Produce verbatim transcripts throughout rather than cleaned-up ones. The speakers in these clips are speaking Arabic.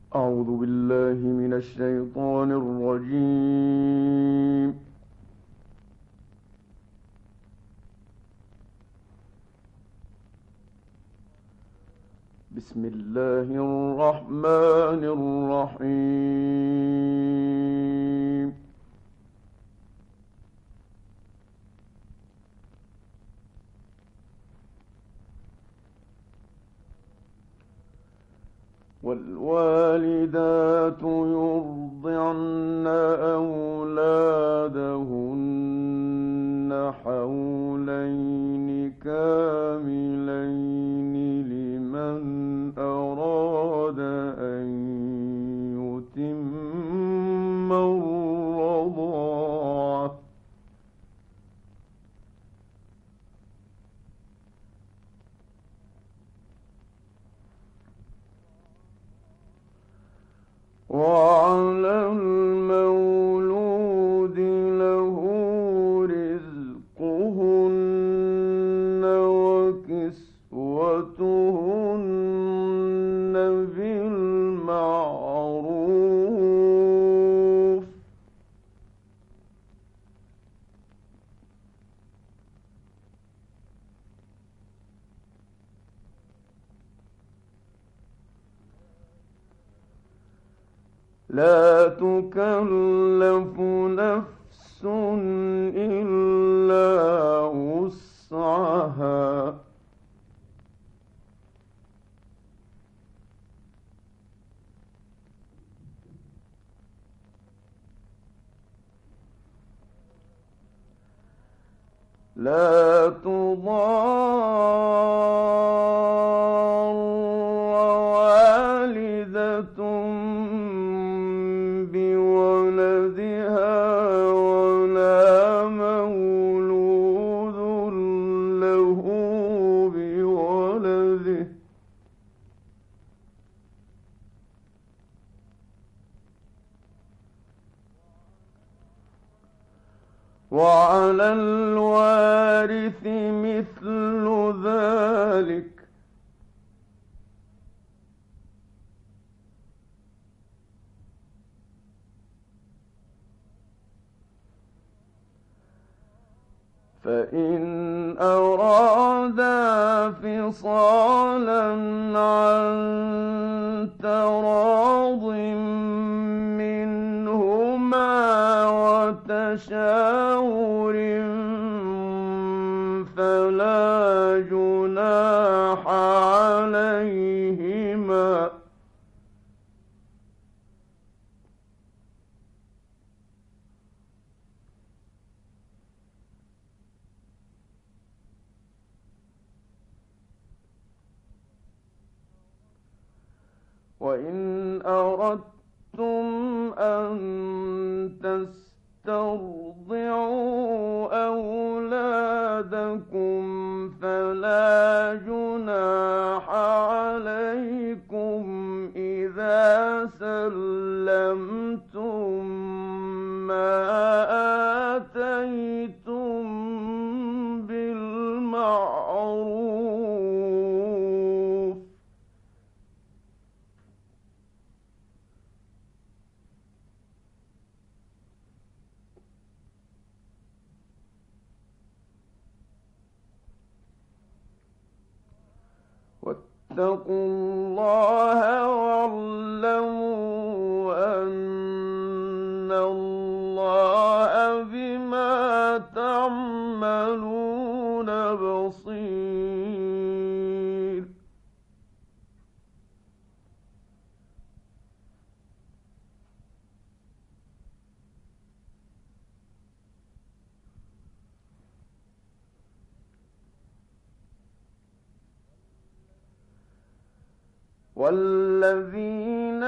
أعوذ بالله من الشيطان الرجيم. بسم الله الرحمن الرحيم. والوالدات يرضعن أولادهن حولين كاملين لمن أراد أن يتم الرضاعة. وعلى المولود له رزقهن وكسوتهن بالمعروف. لا تكلف نفس إلا وسعها. لا تضار والدة بولدها ولا مولود له بولده. وعلى الوارث مثل ذلك. فإن أرادا فصالا عن تراض منهما وتشاور فلا جناح عليهما. وإن أردتم أن تسترضعوا أولادكم فلا جناح عليكم إذا سلمتم ما آتيتم بالمعروف. واتقوا الله واعلموا أن الله بما تعملون بصير. والذين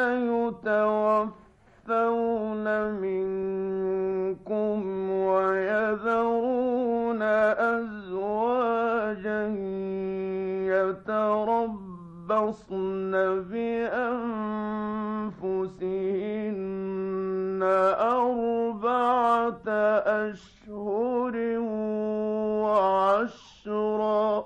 يتوفون منكم ويذرون أزواجا يتربصن بأنفسهن أربعة أشهر وعشرا.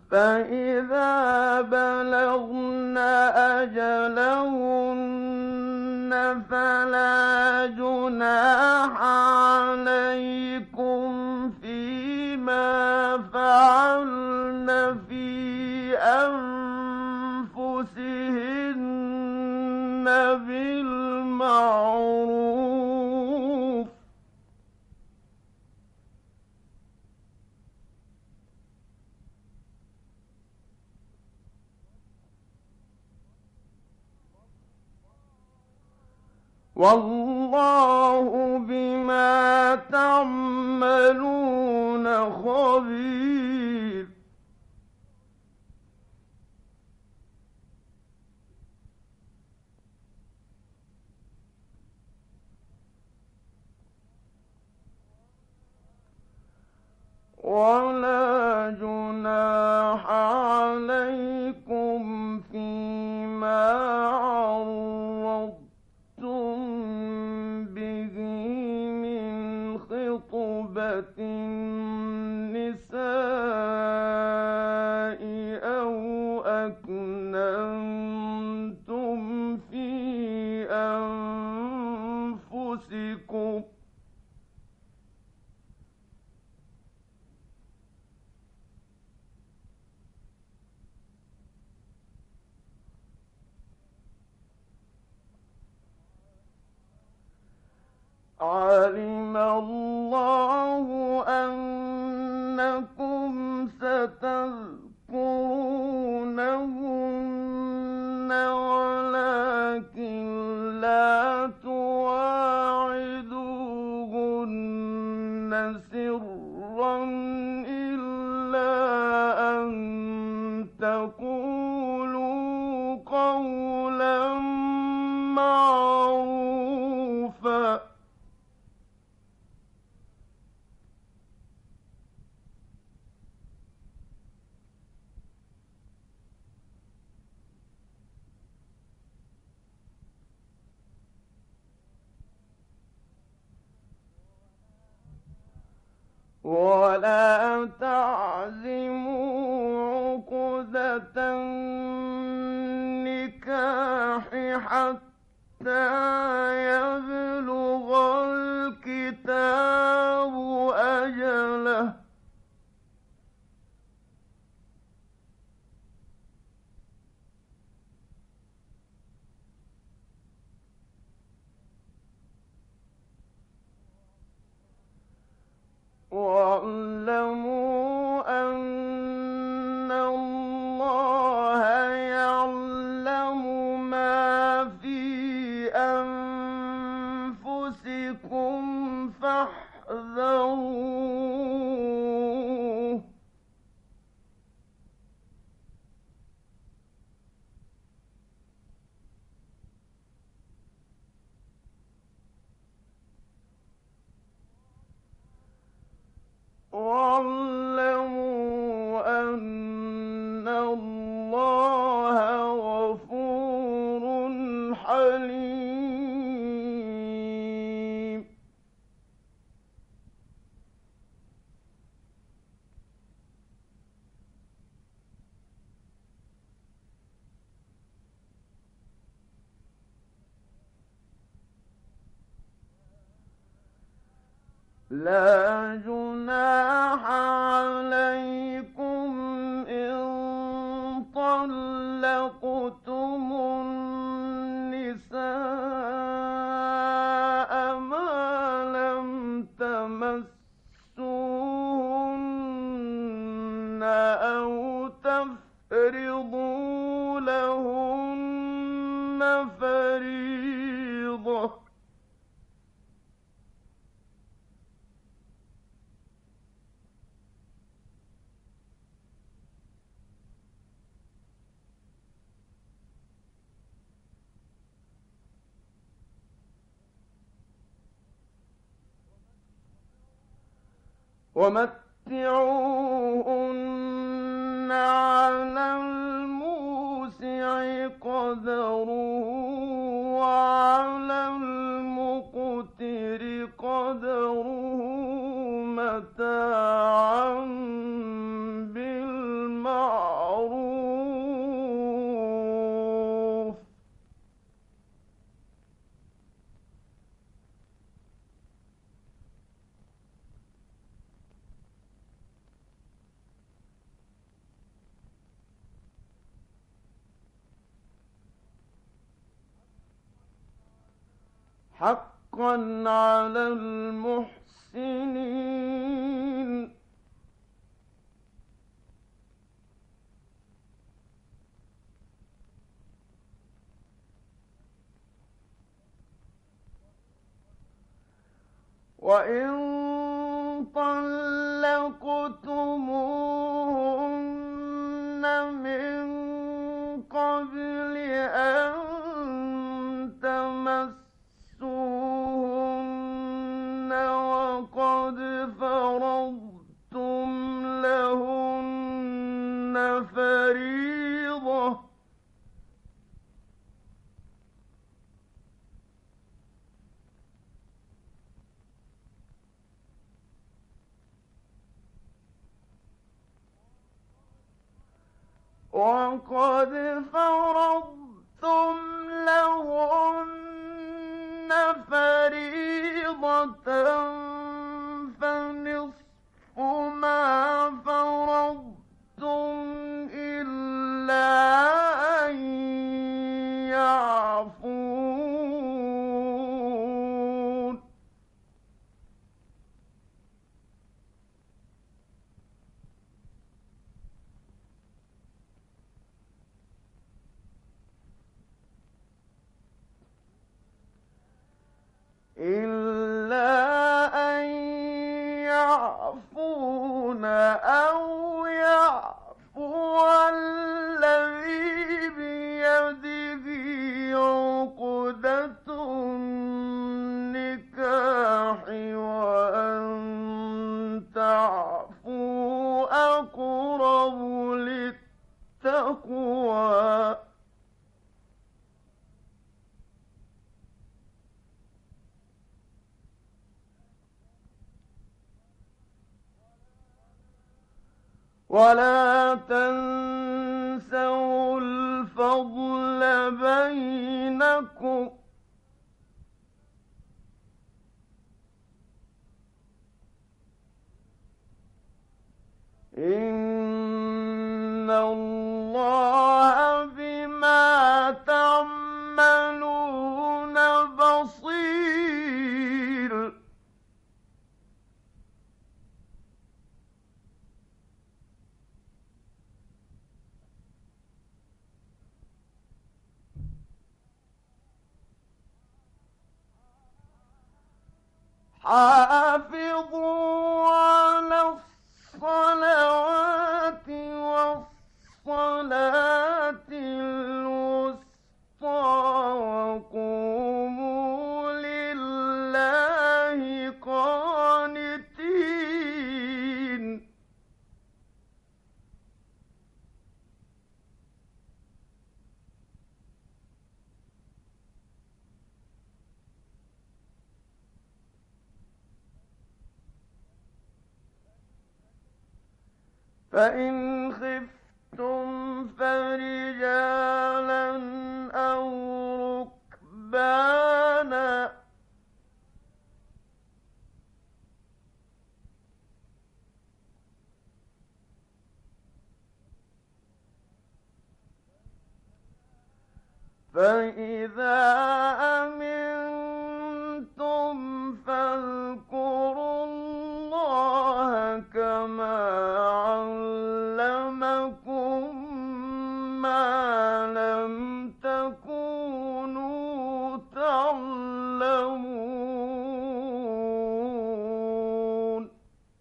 فإذا بلغن أجلهن فلا جناح عليكم فيما فعلن في أنفسهن بالمعروف والله بما تعملون خبير. ولا جناح عليكم فيما عرضتم به من خطبة النساء أو أكننتم في أنفسكم علم الله أنكم ستذكرونهن ولكن لا تواعدوهن سرا إلا أن تقولوا قولا معروفا. ولا تعزموا عقدة النكاح حتى يبلغ الكتاب أجله واعلموا أن الله يعلم ما في أنفسكم فاحذروه. واعلموا أن الله غفور حليم. لا جناح عليكم إن طلقتم النساء ما لم تمسوهن أو تفرضوا لهن فريضة ومتعوهن على الموسع قدره وعلى المقتر قدره متاعا بالمعروف حقا على المحسنين. وإن طلقتموهن من قبل أن تمسوهن وقد فرضتم لهن فريضة وقد فرضتم لهن فريضة فنصف ما فرضتم إلا أن يعفون. إلا أن يعفون أو يعفو الذي بيده عقدة النكاح وأن تعفوا أقرب للتقوى. ولا تنسوا الفضل بينكم إن الله بما تعملون بصير. حافظوا على الصلوات والصلاة الوسطى وقوموا لله قانتين. فإن خفتم فرجالا أو ركبانا فإذا أمنتم فاذكروا الله كما علمكم ما لم تكونوا تعلمون.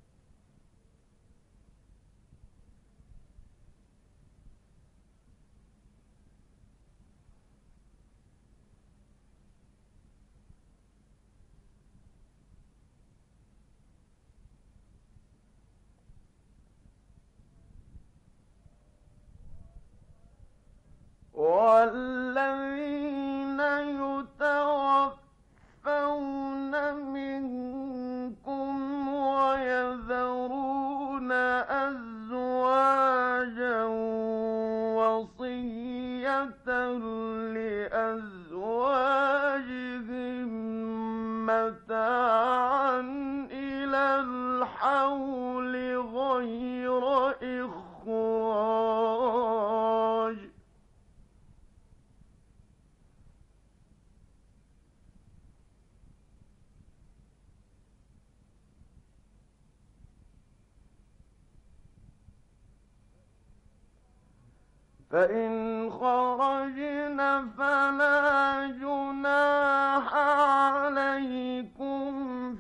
والذين يتوفون منكم ويذرون أزواجا وصية لأزواجهم متاعا إلى الحول غير إخراج. فإن خرجن فلا جناح عليكم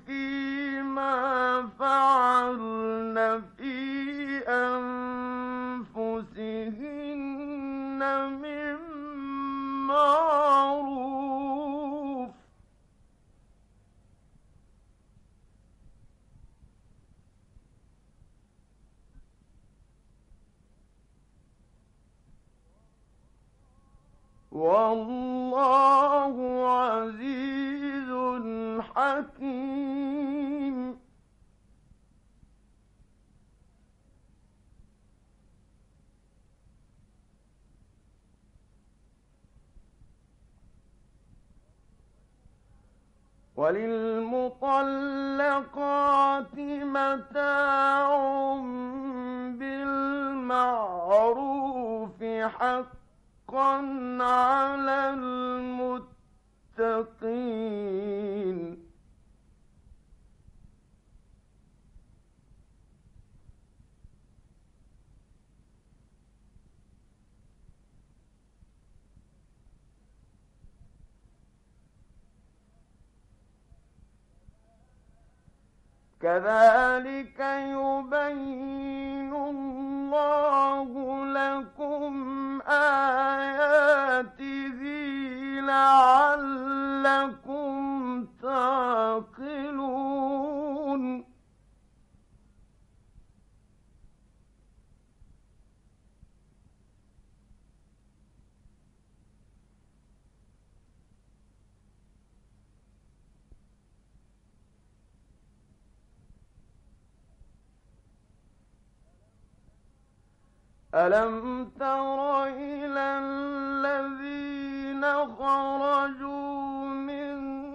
فيما فعلن في أنفسهن من معروف. والله عزيز حكيم. وللمطلقات متاع بالمعروف حقا على المتقين. كذلك يبين الله لكم آياته لعلكم تعقلون. ألم تر إلى الذين خرجوا من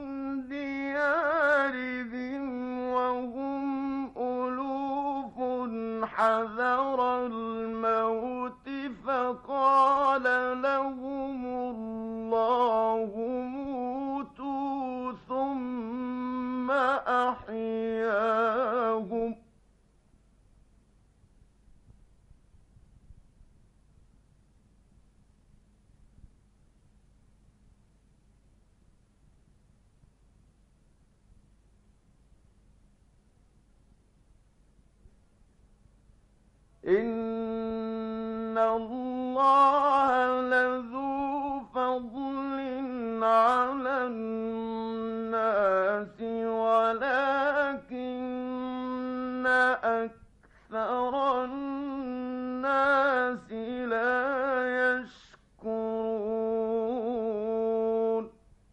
ديارهم وهم ألوف حذر الموت فقال لهم الله موتوا ثم أحياهم. إن الله لذو فضل على الناس ولكن أكثر الناس لا يشكرون.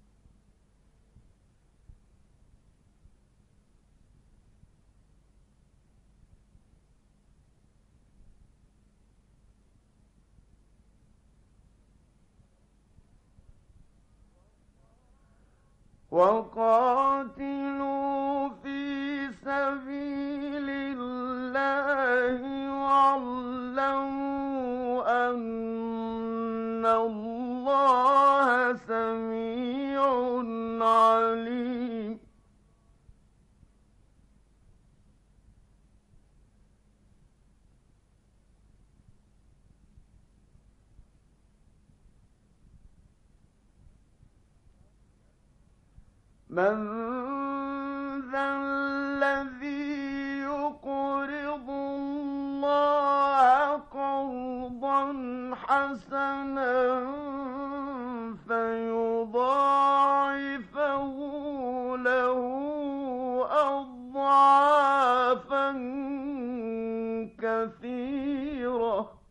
وقاتلوا في سبيل الله واعلموا أن الله سميع عليم. من ذا الذي يقرض الله قرضا حسنا فيضاعفه له أضعافا كثيرة.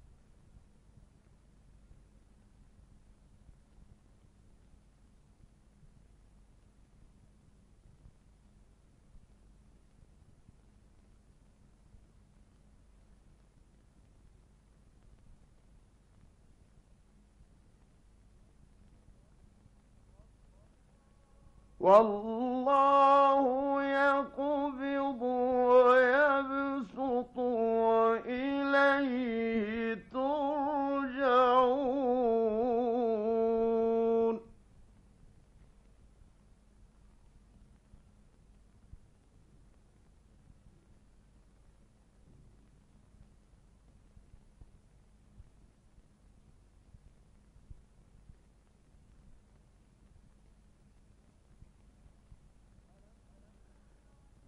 والله يقبض ويبسط وإليه ترجعون.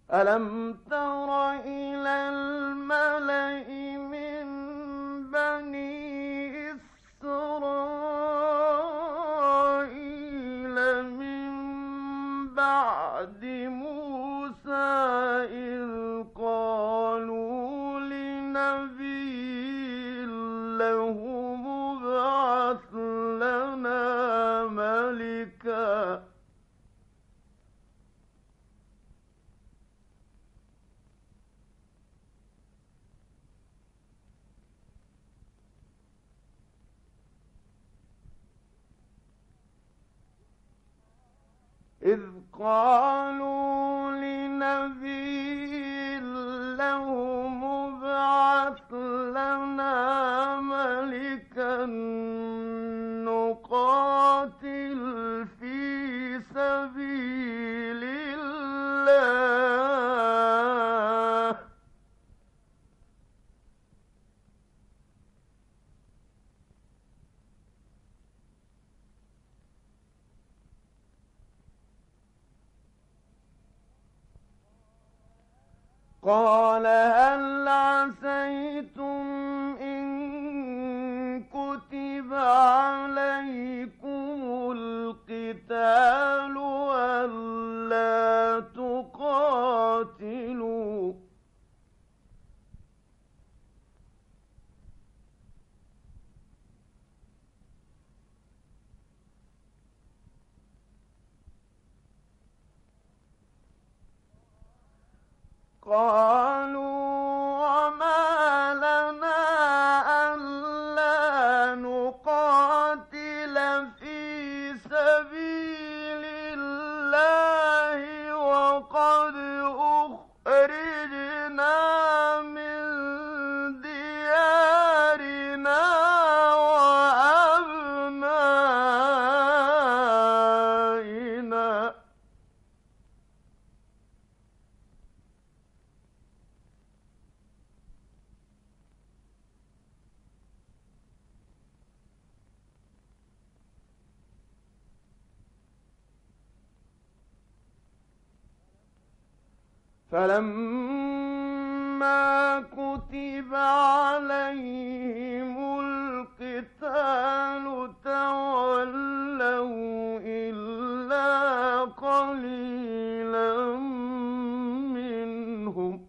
ألم تر إلى الملأ من بني إسرائيل من بعد موسى إذ قالوا لنبي له ابعث لنا ملكا إذ قالوا لنبي لهم ابعث لنا ملكا نقاتل في سبيل الله قال هل عسيتم إن كتب عليكم القتال ألا تقاتلوا قالوا وما لنا ألا نقاتل في سبيل الله وقد أخرجنا من ديارنا وأبنائنا فلما كتب عليهم القتال تولوا إلا قليلا منهم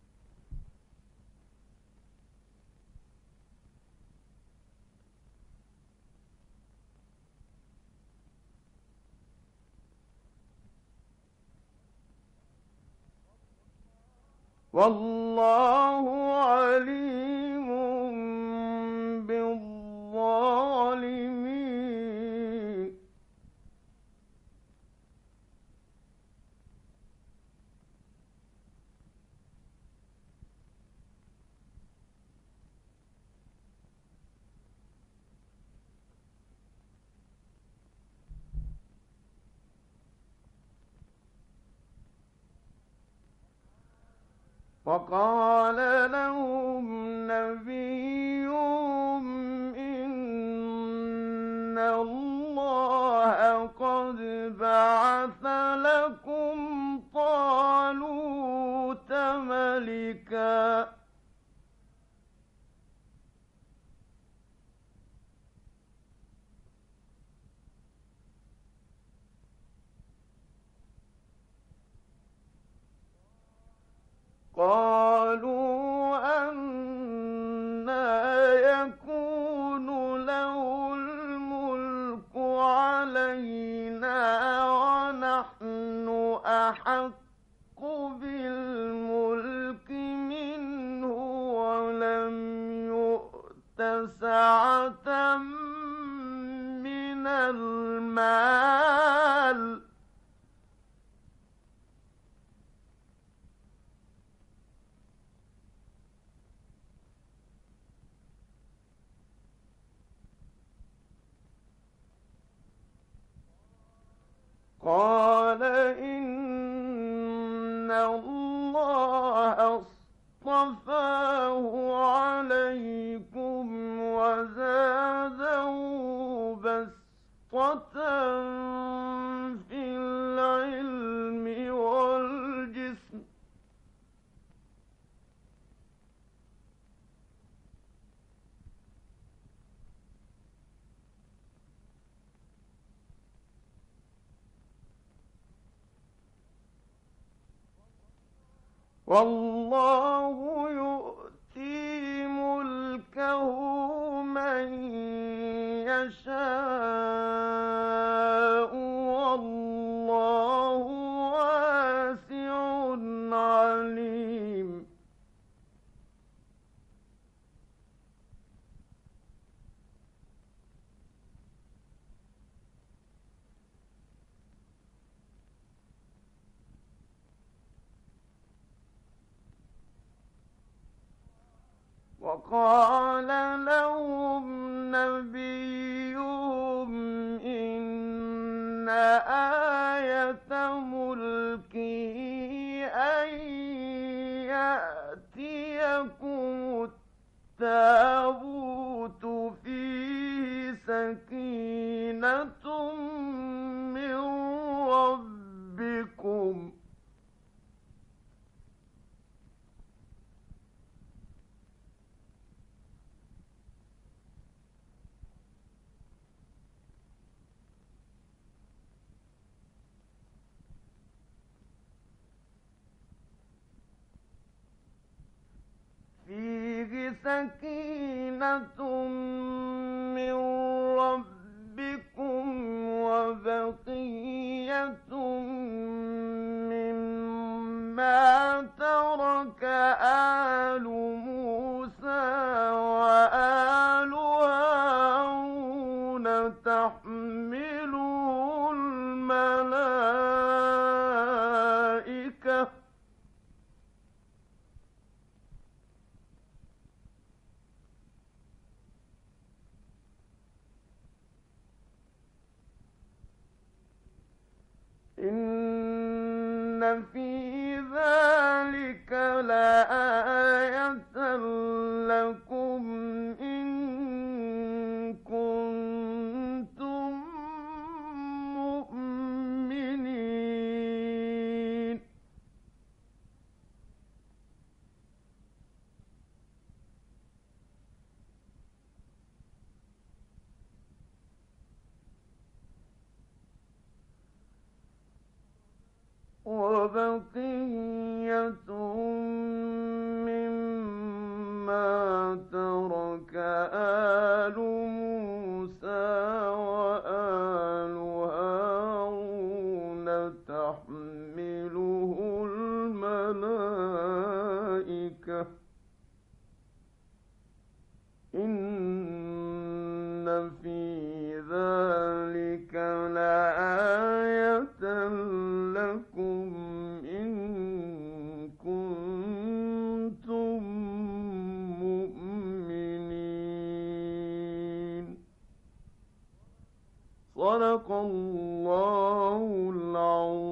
والله عليم بالظالمين وقال لهم نبيهم إن الله قد بعث لكم طالوت ملكا قالوا أنى يكون له الملك علينا ونحن أحق بالملك منه ولم يؤت سعة من المال قال إن الله اصطفاه عليكم وزاده بسطة في العلم والجسم والله يؤتي ملكه من يشاء والله واسع عليم. وقال لهم نبيهم إن آية ملكه أن يأتيكم التابوت فيه سكينة من ربكم فيه سكينة من ربكم وبقية مما ترك آل موسى وآل هارون تحمله الملائكة إن في ذلك لآية لكم إن كنتم مؤمنين. وبقية مما ترك آل موسى وآل هارون تحمله الملائكة إن في ذلك لآية لكم إن كنتم مؤمنين. صدق الله العظيم.